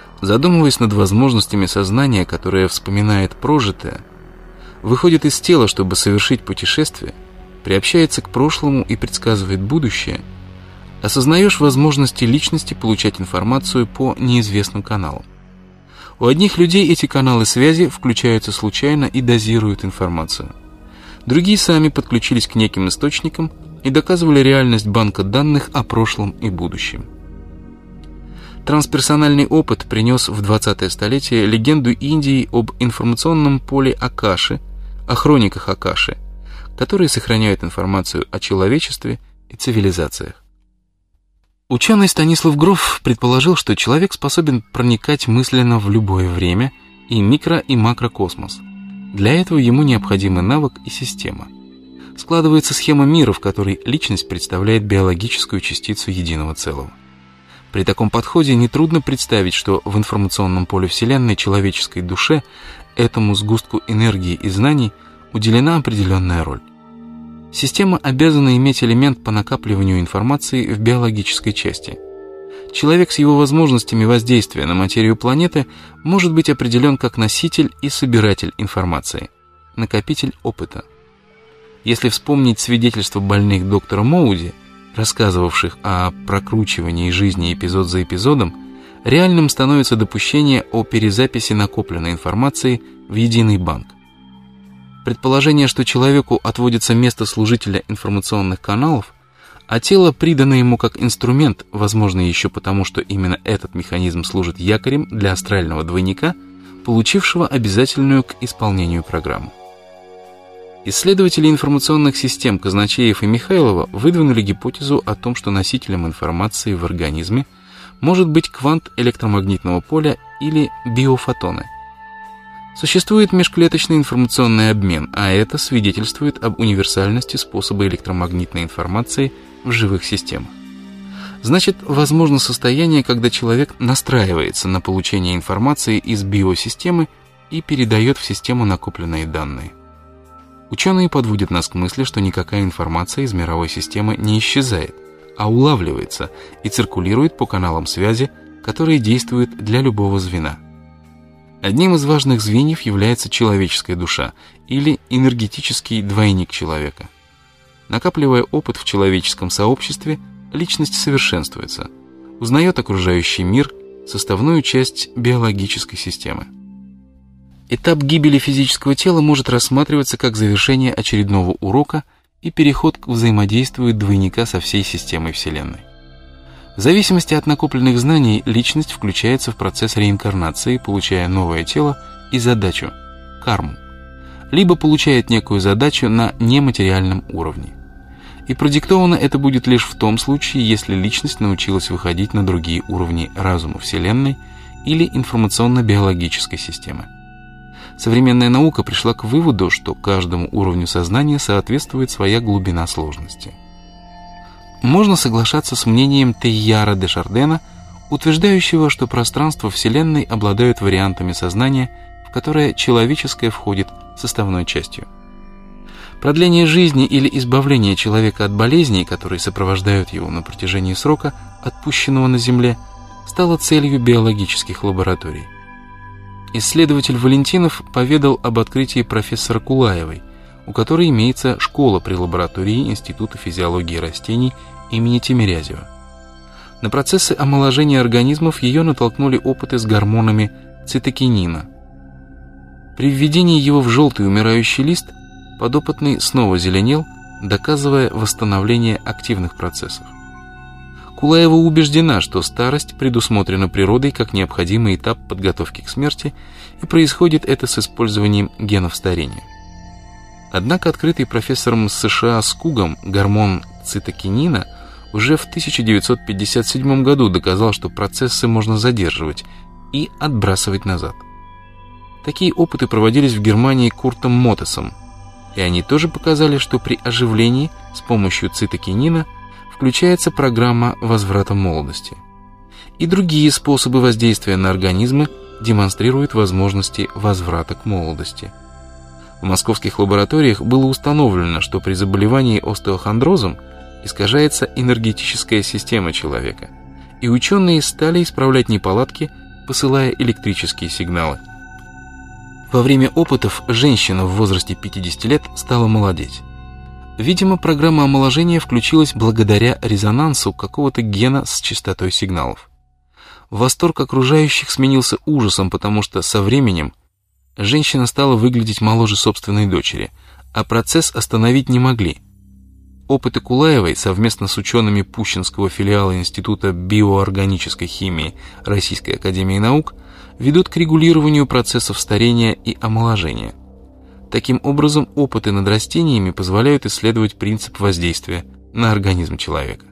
Задумываясь над возможностями сознания, которое вспоминает прожитое, выходит из тела, чтобы совершить путешествие, приобщается к прошлому и предсказывает будущее, осознаешь возможности личности получать информацию по неизвестным каналам. У одних людей эти каналы связи включаются случайно и дозируют информацию. Другие сами подключились к неким источникам и доказывали реальность банка данных о прошлом и будущем. Трансперсональный опыт принес в 20-е столетие легенду Индии об информационном поле Акаши, о хрониках Акаши, которые сохраняют информацию о человечестве и цивилизациях. Ученый Станислав Гроф предположил, что человек способен проникать мысленно в любое время и микро- и макрокосмос. Для этого ему необходимы навык и система. Складывается схема мира, в которой личность представляет биологическую частицу единого целого. При таком подходе нетрудно представить, что в информационном поле Вселенной человеческой душе, этому сгустку энергии и знаний, уделена определенная роль. Система обязана иметь элемент по накапливанию информации в биологической части. Человек с его возможностями воздействия на материю планеты может быть определен как носитель и собиратель информации, накопитель опыта. Если вспомнить свидетельства больных доктора Моуди, рассказывавших о прокручивании жизни эпизод за эпизодом, реальным становится допущение о перезаписи накопленной информации в единый банк. Предположение, что человеку отводится место служителя информационных каналов, а тело придано ему как инструмент, возможно еще потому, что именно этот механизм служит якорем для астрального двойника, получившего обязательную к исполнению программу. Исследователи информационных систем Казначеев и Михайлова выдвинули гипотезу о том, что носителем информации в организме может быть квант электромагнитного поля или биофотоны. Существует межклеточный информационный обмен, а это свидетельствует об универсальности способа электромагнитной информации в живых системах. Значит, возможно состояние, когда человек настраивается на получение информации из биосистемы и передает в систему накопленные данные. Ученые подводят нас к мысли, что никакая информация из мировой системы не исчезает, а улавливается и циркулирует по каналам связи, которые действуют для любого звена. Одним из важных звеньев является человеческая душа или энергетический двойник человека. Накапливая опыт в человеческом сообществе, личность совершенствуется, узнает окружающий мир, составную часть биологической системы. Этап гибели физического тела может рассматриваться как завершение очередного урока и переход к взаимодействию двойника со всей системой Вселенной. В зависимости от накопленных знаний, личность включается в процесс реинкарнации, получая новое тело и задачу – карму, либо получает некую задачу на нематериальном уровне. И продиктовано это будет лишь в том случае, если личность научилась выходить на другие уровни разума Вселенной или информационно-биологической системы. Современная наука пришла к выводу, что каждому уровню сознания соответствует своя глубина сложности. Можно соглашаться с мнением Тейяра де Шардена, утверждающего, что пространство Вселенной обладают вариантами сознания, в которое человеческое входит составной частью. Продление жизни или избавление человека от болезней, которые сопровождают его на протяжении срока, отпущенного на Земле, стало целью биологических лабораторий. Исследователь Валентинов поведал об открытии профессора Кулаевой, у которой имеется школа при лаборатории Института физиологии растений имени Тимирязева. На процессы омоложения организмов ее натолкнули опыты с гормонами цитокинина. При введении его в желтый умирающий лист подопытный снова зеленел, доказывая восстановление активных процессов. Кулаева убеждена, что старость предусмотрена природой как необходимый этап подготовки к смерти, и происходит это с использованием генов старения. Однако открытый профессором США Скугом гормон цитокинина уже в 1957 году доказал, что процессы можно задерживать и отбрасывать назад. Такие опыты проводились в Германии Куртом Мотесом, и они тоже показали, что при оживлении с помощью цитокинина включается программа возврата молодости. И другие способы воздействия на организмы демонстрируют возможности возврата к молодости. В московских лабораториях было установлено, что при заболевании остеохондрозом искажается энергетическая система человека, и ученые стали исправлять неполадки посылая электрические сигналы. Во время опытов женщина в возрасте 50 лет стала молодеть. Видимо, программа омоложения включилась благодаря резонансу какого-то гена с частотой сигналов. Восторг окружающих сменился ужасом, потому что со временем женщина стала выглядеть моложе собственной дочери, а процесс остановить не могли. Опыты Кулаевой совместно с учеными Пущинского филиала Института биоорганической химии Российской академии наук ведут к регулированию процессов старения и омоложения. Таким образом, опыты над растениями позволяют исследовать принцип воздействия на организм человека.